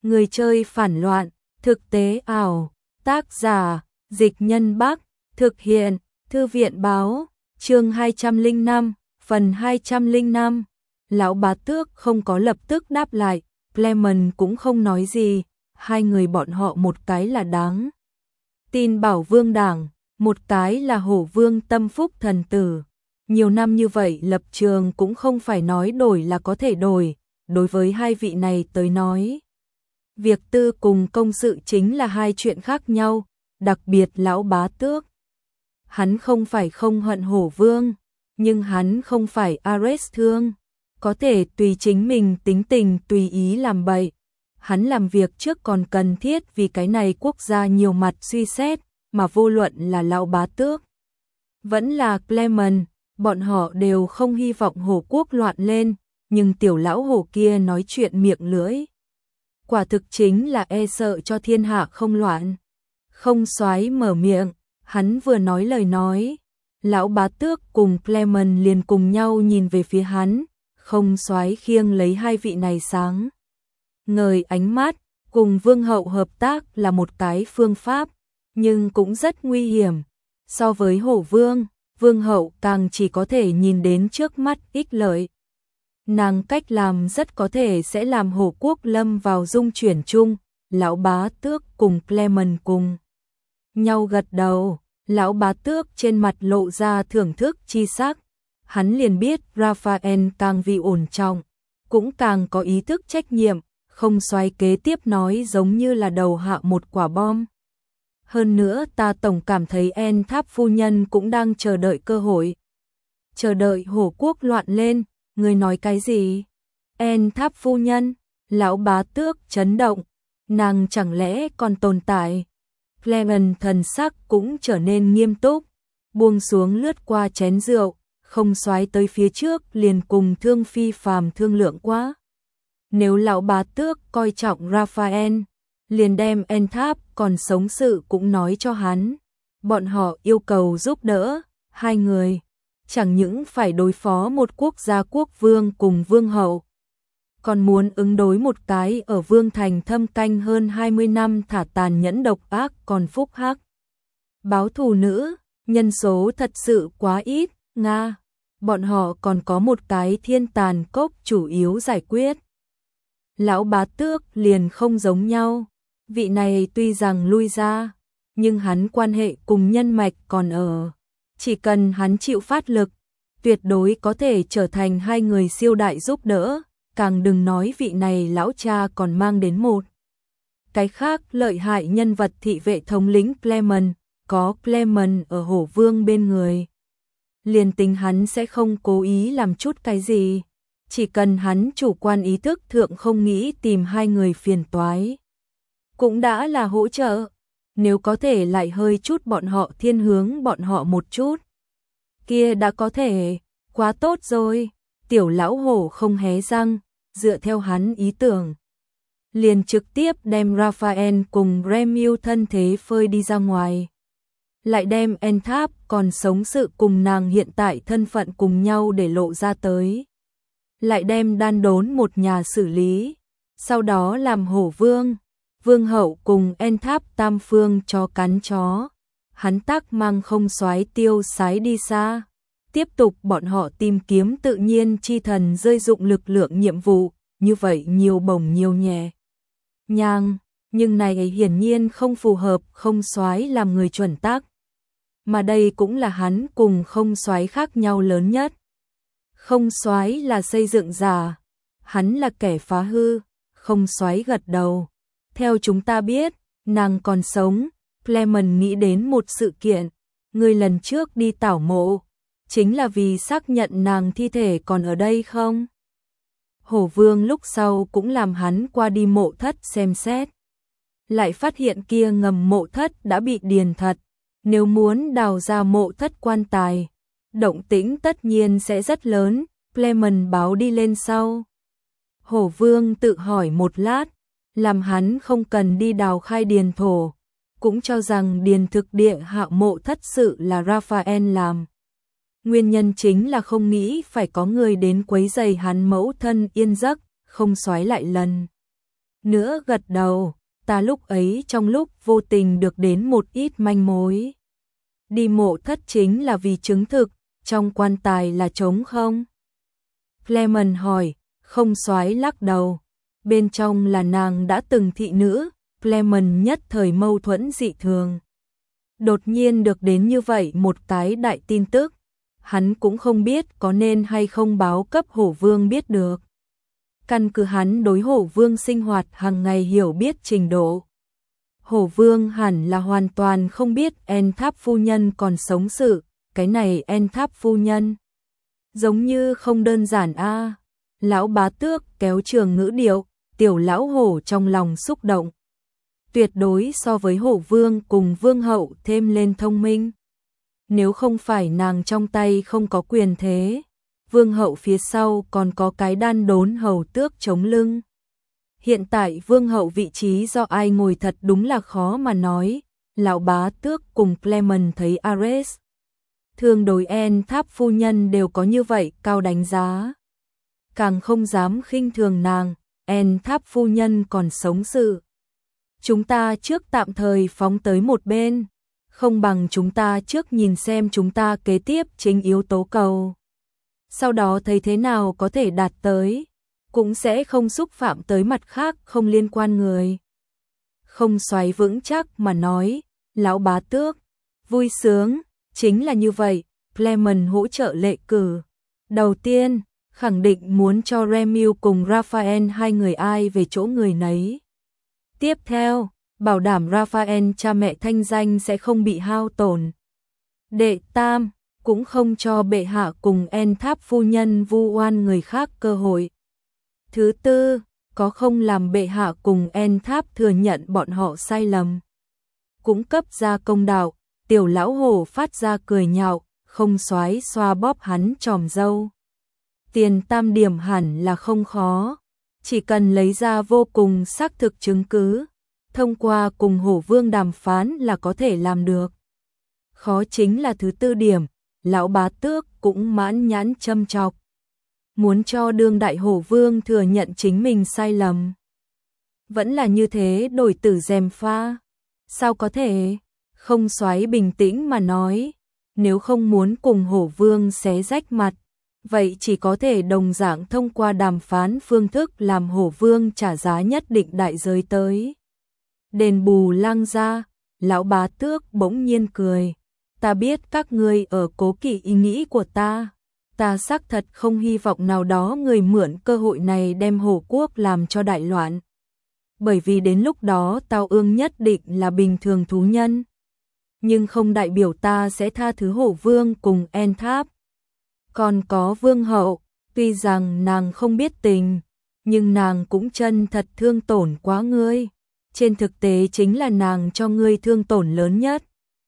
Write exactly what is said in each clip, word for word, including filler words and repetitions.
Người chơi phản loạn, thực tế ảo, tác giả, Dịch Nhân Bắc, thực hiện, Thư viện báo, chương hai trăm lẻ năm, phần hai trăm lẻ năm. Lão Bá Tước không có lập tức đáp lại, Clement cũng không nói gì, hai người bọn họ một cái là đáng tin Bảo Vương Đảng, một cái là Hổ Vương Tâm Phúc Thần Tử. Nhiều năm như vậy lập trường cũng không phải nói đổi là có thể đổi, đối với hai vị này tới nói. Việc tư cùng công sự chính là hai chuyện khác nhau, đặc biệt Lão Bá Tước. Hắn không phải không hận Hổ Vương, nhưng hắn không phải Ares Thương, có thể tùy chính mình tính tình tùy ý làm bậy. Hắn làm việc trước còn cần thiết vì cái này quốc gia nhiều mặt suy xét, mà vô luận là Lão Bá Tước vẫn là Clement, bọn họ đều không hy vọng Hổ quốc loạn lên, nhưng tiểu lão hổ kia nói chuyện miệng lưỡi. Quả thực chính là e sợ cho thiên hạ không loạn. Không Soái mở miệng, hắn vừa nói lời nói, Lão Bá Tước cùng Clement liền cùng nhau nhìn về phía hắn, Không Soái khiêng lấy hai vị này sáng ngời ánh mắt, cùng Vương hậu hợp tác là một cái phương pháp, nhưng cũng rất nguy hiểm. So với Hổ Vương, Vương hậu càng chỉ có thể nhìn đến trước mắt ích lợi. Nàng cách làm rất có thể sẽ làm Hổ quốc lâm vào dung chuyển chung. Lão Bá Tước cùng Clement cùng nhau gật đầu, Lão Bá Tước trên mặt lộ ra thưởng thức chi sắc. Hắn liền biết Raphael càng vì ổn trọng, cũng càng có ý thức trách nhiệm. Không Soái kế tiếp nói giống như là đầu hạ một quả bom. Hơn nữa ta tổng cảm thấy En Tháp phu nhân cũng đang chờ đợi cơ hội. Chờ đợi Hổ quốc loạn lên, người nói cái gì? En Tháp phu nhân, Lão Bá Tước chấn động, nàng chẳng lẽ còn tồn tại? Clement thần sắc cũng trở nên nghiêm túc, buông xuống lướt qua chén rượu, Không Soái tới phía trước liền cùng Thương Phi phàm thương lượng quá. Nếu Lão Bá Tước coi trọng Raphael, liền đem En Tháp còn sống sự cũng nói cho hắn. Bọn họ yêu cầu giúp đỡ, hai người, chẳng những phải đối phó một quốc gia quốc vương cùng vương hậu, còn muốn ứng đối một cái ở vương thành thâm canh hơn hai mươi năm thả tàn nhẫn độc ác còn phúc hắc. Báo thù nữ, nhân số thật sự quá ít, Nga. Bọn họ còn có một cái thiên tàn cốc chủ yếu giải quyết. Lão Bá Tước liền không giống nhau. Vị này tuy rằng lui ra, nhưng hắn quan hệ cùng nhân mạch còn ở. Chỉ cần hắn chịu phát lực, tuyệt đối có thể trở thành hai người siêu đại giúp đỡ. Càng đừng nói vị này lão cha còn mang đến một cái khác lợi hại nhân vật thị vệ thống lĩnh Clement. Có Clement ở Hổ Vương bên người, liền tính hắn sẽ không cố ý làm chút cái gì. Chỉ cần hắn chủ quan ý thức thượng không nghĩ tìm hai người phiền toái, cũng đã là hỗ trợ. Nếu có thể lại hơi chút bọn họ thiên hướng bọn họ một chút, kia đã có thể, quá tốt rồi. Tiểu lão hổ không hé răng, dựa theo hắn ý tưởng, liền trực tiếp đem Raphael cùng Remil thân thế phơi đi ra ngoài. Lại đem En Tháp còn sống sự cùng nàng hiện tại thân phận cùng nhau để lộ ra tới. Lại đem đan đốn một nhà xử lý, sau đó làm Hổ Vương, Vương hậu cùng En Tháp tam phương chó cắn chó. Hắn tác mang Không Soái tiêu sái đi xa, tiếp tục bọn họ tìm kiếm tự nhiên chi thần rơi dụng lực lượng nhiệm vụ, như vậy nhiều bổng nhiều nhẹ nhàng, nhưng này hiển nhiên không phù hợp Không Soái làm người chuẩn tắc. Mà đây cũng là hắn cùng Không Soái khác nhau lớn nhất. Không Soái là xây dựng giả, hắn là kẻ phá hư. Không Soái gật đầu. Theo chúng ta biết, nàng còn sống. Clement nghĩ đến một sự kiện, người lần trước đi tảo mộ, chính là vì xác nhận nàng thi thể còn ở đây không? Hổ Vương lúc sau cũng làm hắn qua đi mộ thất xem xét. Lại phát hiện kia ngầm mộ thất đã bị điền thật. Nếu muốn đào ra mộ thất quan tài, động tĩnh tất nhiên sẽ rất lớn. Clement báo đi lên sau. Hổ Vương tự hỏi một lát, làm hắn không cần đi đào khai điền thổ, cũng cho rằng điền thực địa hạ mộ thất sự là Raphael làm. Nguyên nhân chính là không nghĩ phải có người đến quấy rầy hắn mẫu thân yên giấc. Không Soái lại lần nữa gật đầu, ta lúc ấy trong lúc vô tình được đến một ít manh mối. Đi mộ thất chính là vì chứng thực, trong quan tài là trống không? Clement hỏi, không soái lắc đầu. Bên trong là nàng đã từng thị nữ, Clement nhất thời mâu thuẫn dị thường. Đột nhiên được đến như vậy một cái đại tin tức, hắn cũng không biết có nên hay không báo cấp Hổ Vương biết được. Căn cứ hắn đối Hổ Vương sinh hoạt hàng ngày hiểu biết trình độ, Hổ Vương hẳn là hoàn toàn không biết En Tháp phu nhân còn sống sự, cái này En Tháp phu nhân giống như không đơn giản a. Lão Bá Tước kéo trường ngữ điệu, tiểu lão hổ trong lòng xúc động. Tuyệt đối so với Hổ Vương cùng Vương hậu thêm lên thông minh. Nếu không phải nàng trong tay không có quyền thế, Vương hậu phía sau còn có cái đan đốn hầu tước chống lưng. Hiện tại Vương hậu vị trí do ai ngồi thật đúng là khó mà nói. Lão Bá Tước cùng Clement thấy Ares thường đối En Tháp phu nhân đều có như vậy cao đánh giá, càng không dám khinh thường nàng. En Tháp phu nhân còn sống sự, chúng ta trước tạm thời phóng tới một bên, không bằng chúng ta trước nhìn xem chúng ta kế tiếp chính yếu tố cầu, sau đó thấy thế nào có thể đạt tới, cũng sẽ không xúc phạm tới mặt khác không liên quan người. Không xoáy vững chắc mà nói, lão Bá Tước, vui sướng, chính là như vậy. Clement hỗ trợ lệ cử. Đầu tiên, khẳng định muốn cho Remiel cùng Raphael hai người ai về chỗ người nấy. Tiếp theo, bảo đảm Raphael cha mẹ thanh danh sẽ không bị hao tổn. Đệ tam, cũng không cho bệ hạ cùng En Tháp phu nhân vu oan người khác cơ hội. Thứ tư, có không làm bệ hạ cùng En Tháp thừa nhận bọn họ sai lầm. Cũng cấp ra công đạo. Tiểu lão hổ phát ra cười nhạo, không xoáy xoa bóp hắn tròm râu. Tiền tam điểm hẳn là không khó, chỉ cần lấy ra vô cùng xác thực chứng cứ, thông qua cùng Hổ Vương đàm phán là có thể làm được. Khó chính là thứ tư điểm, lão Bá Tước cũng mãn nhãn châm chọc. Muốn cho đương đại Hổ Vương thừa nhận chính mình sai lầm. Vẫn là như thế đổi tử gièm pha. Sao có thể? Không xoáy bình tĩnh mà nói, nếu không muốn cùng Hổ Vương xé rách mặt, vậy chỉ có thể đồng dạng thông qua đàm phán phương thức làm Hổ Vương trả giá nhất định đại giới tới. Đền bù Lang gia, lão Bá Tước bỗng nhiên cười, ta biết các ngươi ở cố kỵ ý nghĩ của ta, ta xác thật không hy vọng nào đó người mượn cơ hội này đem Hổ Quốc làm cho đại loạn. Bởi vì đến lúc đó Tao Ương nhất định là bình thường thú nhân. Nhưng không đại biểu ta sẽ tha thứ Hổ Vương cùng En Tháp. Còn có Vương hậu, tuy rằng nàng không biết tình, nhưng nàng cũng chân thật thương tổn quá ngươi. Trên thực tế chính là nàng cho ngươi thương tổn lớn nhất.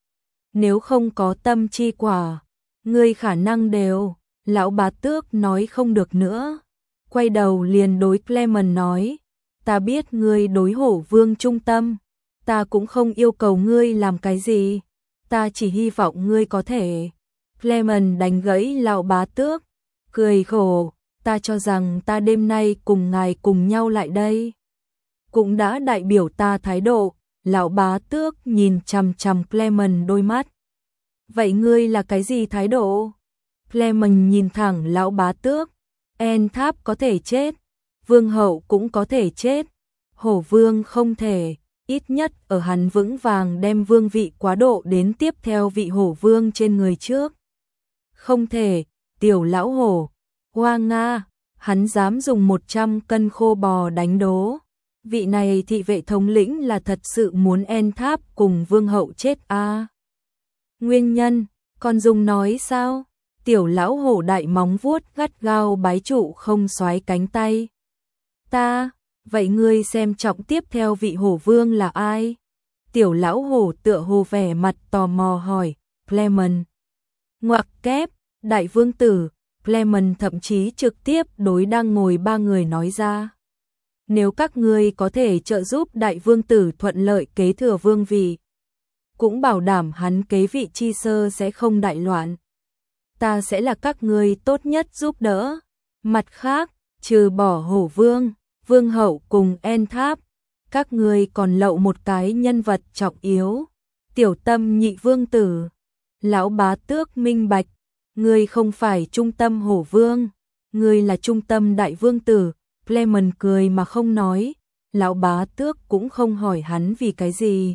Nếu không có tâm chi quả, ngươi khả năng đều. Lão Bá Tước nói không được nữa, quay đầu liền đối Clement nói, ta biết ngươi đối Hổ Vương trung tâm, ta cũng không yêu cầu ngươi làm cái gì, ta chỉ hy vọng ngươi có thể. Clement đánh gãy lão Bá Tước, cười khổ, ta cho rằng ta đêm nay cùng ngài cùng nhau lại đây, cũng đã đại biểu ta thái độ. Lão Bá Tước nhìn chằm chằm Clement đôi mắt. Vậy ngươi là cái gì thái độ? Clement nhìn thẳng lão Bá Tước, En Tháp có thể chết, Vương hậu cũng có thể chết, Hổ Vương không thể, ít nhất ở hắn vững vàng đem vương vị quá độ đến tiếp theo vị Hổ Vương trên người trước. Không thể, tiểu lão hổ, hoa nga, hắn dám dùng một trăm cân khô bò đánh đố. Vị này thị vệ thống lĩnh là thật sự muốn En Tháp cùng Vương hậu chết a. À? Nguyên nhân, còn dùng nói sao? Tiểu lão hổ đại móng vuốt gắt gao bái trụ không xoáy cánh tay. Ta, vậy ngươi xem trọng tiếp theo vị Hổ Vương là ai? Tiểu lão hổ tựa hồ vẻ mặt tò mò hỏi, Clement. Ngoặc kép, đại vương tử, Clement thậm chí trực tiếp đối đang ngồi ba người nói ra. Nếu các ngươi có thể trợ giúp đại vương tử thuận lợi kế thừa vương vị, cũng bảo đảm hắn kế vị chi sơ sẽ không đại loạn, ta sẽ là các ngươi tốt nhất giúp đỡ. Mặt khác, trừ bỏ Hổ Vương, Vương hậu cùng En Tháp, các ngươi còn lậu một cái nhân vật trọng yếu, Tiểu Tâm nhị vương tử. Lão Bá Tước minh bạch, ngươi không phải trung tâm hổ vương, ngươi là trung tâm đại vương tử. Clement cười mà không nói, Lão Bá Tước cũng không hỏi hắn vì cái gì.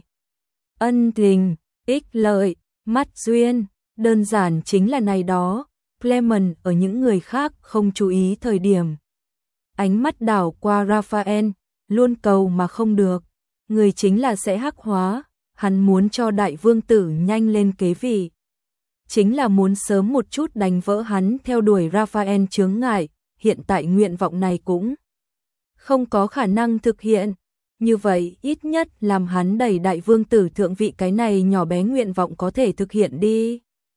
Ân tình, ích lợi, mắt duyên, đơn giản chính là này đó. Clement ở những người khác không chú ý thời điểm, ánh mắt đảo qua Raphael, luôn cầu mà không được, người chính là sẽ hắc hóa, hắn muốn cho đại vương tử nhanh lên kế vị. Chính là muốn sớm một chút đánh vỡ hắn theo đuổi Raphael chướng ngại, hiện tại nguyện vọng này cũng không có khả năng thực hiện. Như vậy ít nhất làm hắn đẩy đại vương tử thượng vị cái này nhỏ bé nguyện vọng có thể thực hiện đi.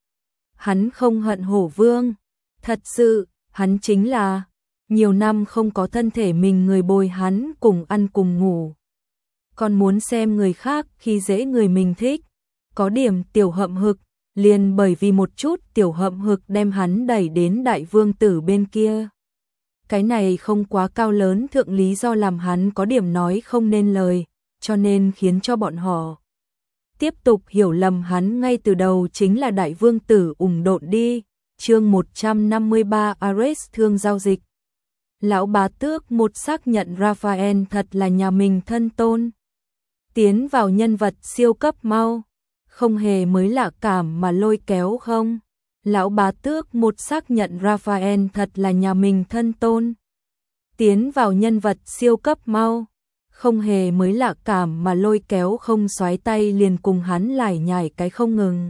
Hắn không hận hổ vương, thật sự, hắn chính là nhiều năm không có thân thể mình người bồi hắn cùng ăn cùng ngủ. Còn muốn xem người khác khi dễ người mình thích, có điểm tiểu hậm hực, liền bởi vì một chút tiểu hậm hực đem hắn đẩy đến đại vương tử bên kia. Cái này không quá cao lớn thượng lý do làm hắn có điểm nói không nên lời, cho nên khiến cho bọn họ tiếp tục hiểu lầm hắn ngay từ đầu chính là đại vương tử ủng độn đi. Chương một trăm năm mươi ba Ares thương giao dịch. Lão Bá Tước một xác nhận Raphael thật là nhà mình thân tôn. Tiến vào nhân vật siêu cấp mau, không hề mới lạ cảm mà lôi kéo không. Lão Bá Tước một xác nhận Raphael thật là nhà mình thân tôn. Tiến vào nhân vật siêu cấp mau, không hề mới lạ cảm mà lôi kéo không xoái tay liền cùng hắn lải nhải cái không ngừng.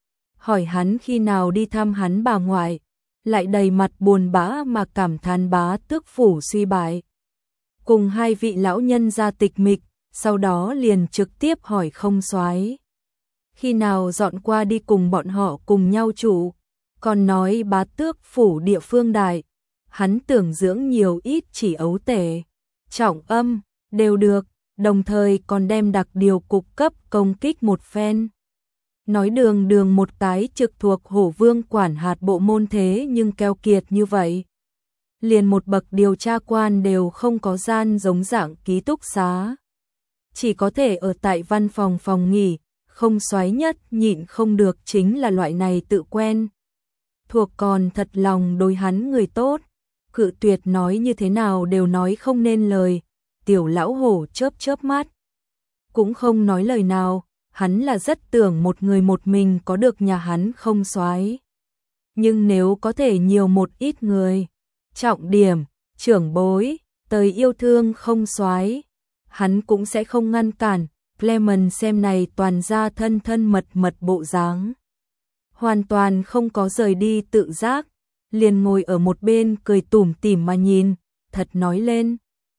Hỏi hắn khi nào đi thăm hắn bà ngoại, lại đầy mặt buồn bã mà cảm thán Bá Tước phủ suy bại. Cùng hai vị lão nhân ra tịch mịch, sau đó liền trực tiếp hỏi không xoái. Khi nào dọn qua đi cùng bọn họ cùng nhau trụ, còn nói Bá Tước phủ địa phương đại, hắn tưởng dưỡng nhiều ít chỉ ấu tể, trọng âm, đều được, đồng thời còn đem đặc điều cục cấp công kích một phen. Nói đường đường một cái trực thuộc hổ vương quản hạt bộ môn thế nhưng keo kiệt như vậy. Liền một bậc điều tra quan đều không có gian giống dạng ký túc xá. Chỉ có thể ở tại văn phòng phòng nghỉ, không xoáy nhất nhịn không được chính là loại này tự quen. Thuộc còn thật lòng đối hắn người tốt, cự tuyệt nói như thế nào đều nói không nên lời. Tiểu lão hổ chớp chớp mắt, cũng không nói lời nào, hắn là rất tưởng một người một mình có được nhà hắn không xoái. Nhưng nếu có thể nhiều một ít người, trọng điểm, trưởng bối, tới yêu thương không xoái, hắn cũng sẽ không ngăn cản. Clement xem này toàn ra thân thân mật mật bộ dáng, hoàn toàn không có rời đi tự giác, liền ngồi ở một bên cười tủm tỉm mà nhìn, thật nói lên.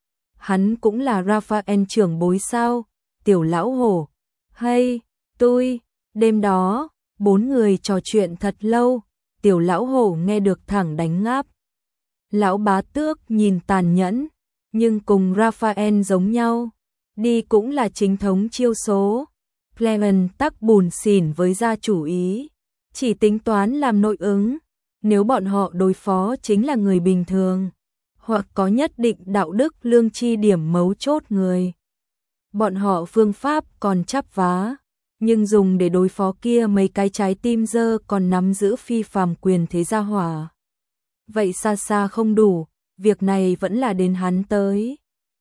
Hắn cũng là Raphael trưởng bối sao, tiểu lão hổ, hay, tôi, đêm đó, bốn người trò chuyện thật lâu, tiểu lão hổ nghe được thẳng đánh ngáp. Lão Bá Tước nhìn tàn nhẫn, nhưng cùng Raphael giống nhau, đi cũng là chính thống chiêu số. Clement tắc bùn xỉn với gia chủ ý, chỉ tính toán làm nội ứng, nếu bọn họ đối phó chính là người bình thường, hoặc có nhất định đạo đức lương tri điểm mấu chốt người. Bọn họ phương pháp còn chắp vá, nhưng dùng để đối phó kia mấy cái trái tim dơ còn nắm giữ phi phàm quyền thế gia hỏa. Vậy xa xa không đủ, việc này vẫn là đến hắn tới.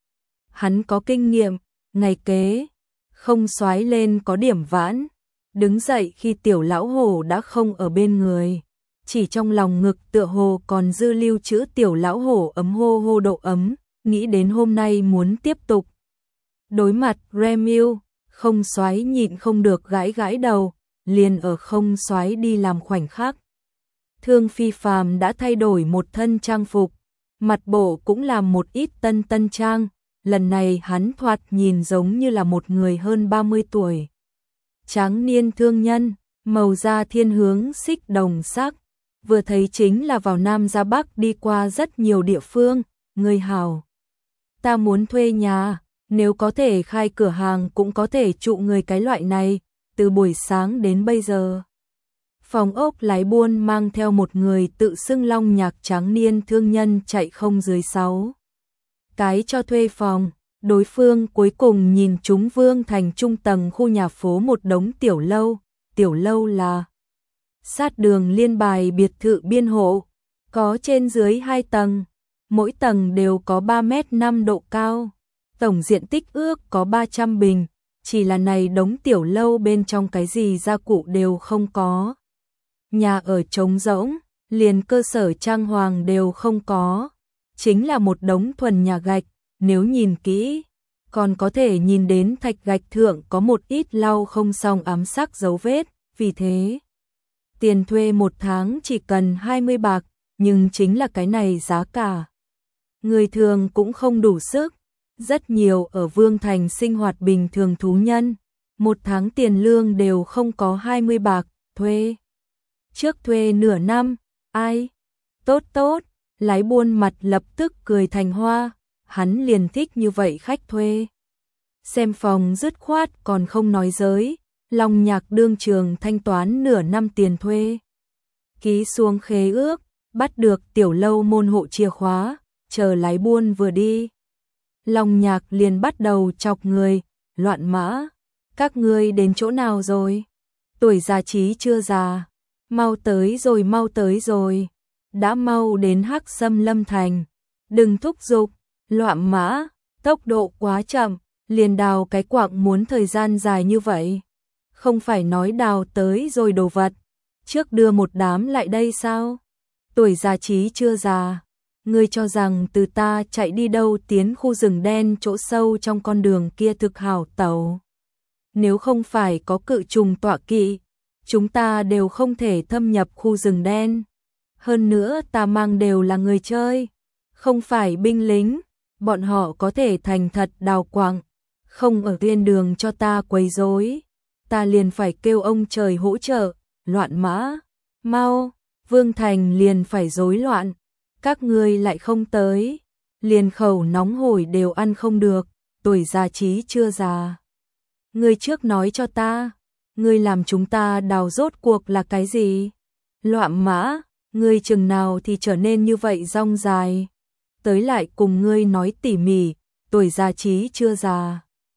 Hắn có kinh nghiệm, ngày kế, không xoái lên có điểm vãn, đứng dậy khi tiểu lão hổ đã không ở bên người. Chỉ trong lòng ngực tựa hồ còn dư lưu chữ tiểu lão hổ ấm hô hô độ ấm, nghĩ đến hôm nay muốn tiếp tục. Đối mặt Remiu, không xoái nhịn không được gãi gãi đầu, liền ở không xoái đi làm khoảnh khắc. Thương phi phàm đã thay đổi một thân trang phục, mặt bộ cũng làm một ít tân tân trang, lần này hắn thoạt nhìn giống như là một người hơn ba mươi tuổi. Tráng niên thương nhân, màu da thiên hướng xích đồng sắc, vừa thấy chính là vào Nam ra Bắc đi qua rất nhiều địa phương, người hào. Ta muốn thuê nhà, nếu có thể khai cửa hàng cũng có thể trụ người cái loại này, từ buổi sáng đến bây giờ. Phòng ốc lái buôn mang theo một người tự xưng long nhạc tráng niên thương nhân chạy không dưới sáu cái cho thuê phòng, Đối phương cuối cùng nhìn chúng Vương Thành trung tầng khu nhà phố một đống tiểu lâu, tiểu lâu là sát đường liên bài biệt thự biên hộ, có trên dưới hai tầng, mỗi tầng đều có ba mét năm độ cao, tổng diện tích ước có ba trăm bình, chỉ là này đống tiểu lâu bên trong cái gì gia cụ đều không có. Nhà ở trống rỗng, liền cơ sở trang hoàng đều không có, chính là một đống thuần nhà gạch, nếu nhìn kỹ, còn có thể nhìn đến thạch gạch thượng có một ít lau không xong ám sắc dấu vết, vì thế tiền thuê một tháng chỉ cần hai mươi bạc, nhưng chính là cái này giá cả. Người thường cũng không đủ sức, rất nhiều ở Vương Thành sinh hoạt bình thường thú nhân, một tháng tiền lương đều không có hai mươi bạc, thuê. Trước thuê nửa năm, ai? Tốt tốt, lái buôn mặt lập tức cười thành hoa, hắn liền thích như vậy khách thuê. Xem phòng dứt khoát còn không nói giới, Long Nhạc đương trường thanh toán nửa năm tiền thuê. Ký xuống khế ước, bắt được tiểu lâu môn hộ chìa khóa, chờ lái buôn vừa đi. Long Nhạc liền bắt đầu chọc người, loạn mã. Các ngươi đến chỗ nào rồi? Tuổi già trí chưa già. Mau tới rồi mau tới rồi. Đã mau đến Hắc Sâm Lâm Thành. Đừng thúc giục, loạn mã, tốc độ quá chậm, liền đào cái quạng muốn thời gian dài như vậy. Không phải nói đào tới rồi đồ vật, trước đưa một đám lại đây sao? Tuổi già trí chưa già, ngươi cho rằng từ ta chạy đi đâu tiến khu rừng đen chỗ sâu trong con đường kia thực hảo tẩu. Nếu không phải có cự trùng tọa kỵ, chúng ta đều không thể thâm nhập khu rừng đen. Hơn nữa ta mang đều là người chơi, không phải binh lính, bọn họ có thể thành thật đào quạng, không ở trên đường cho ta quấy rối, ta liền phải kêu ông trời hỗ trợ, loạn mã, mau, Vương Thành liền phải rối loạn, các ngươi lại không tới, liền khẩu nóng hổi đều ăn không được, tuổi già trí chưa già. Ngươi trước nói cho ta, ngươi làm chúng ta đào rốt cuộc là cái gì? Loạn mã, ngươi chừng nào thì trở nên như vậy rong dài, tới lại cùng ngươi nói tỉ mỉ, tuổi già trí chưa già.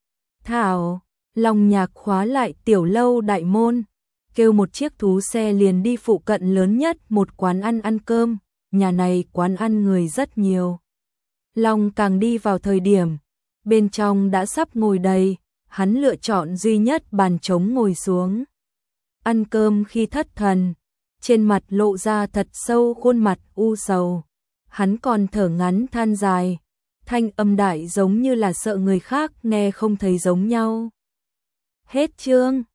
Thảo, Long Nhạc khóa lại tiểu lâu đại môn, kêu một chiếc thú xe liền đi phụ cận lớn nhất một quán ăn ăn cơm, nhà này quán ăn người rất nhiều. Long càng đi vào thời điểm, bên trong đã sắp ngồi đầy, hắn lựa chọn duy nhất bàn trống ngồi xuống. Ăn cơm khi thất thần, trên mặt lộ ra thật sâu khuôn mặt u sầu. Hắn còn thở ngắn than dài, thanh âm đại giống như là sợ người khác nghe không thấy giống nhau. Hết chương.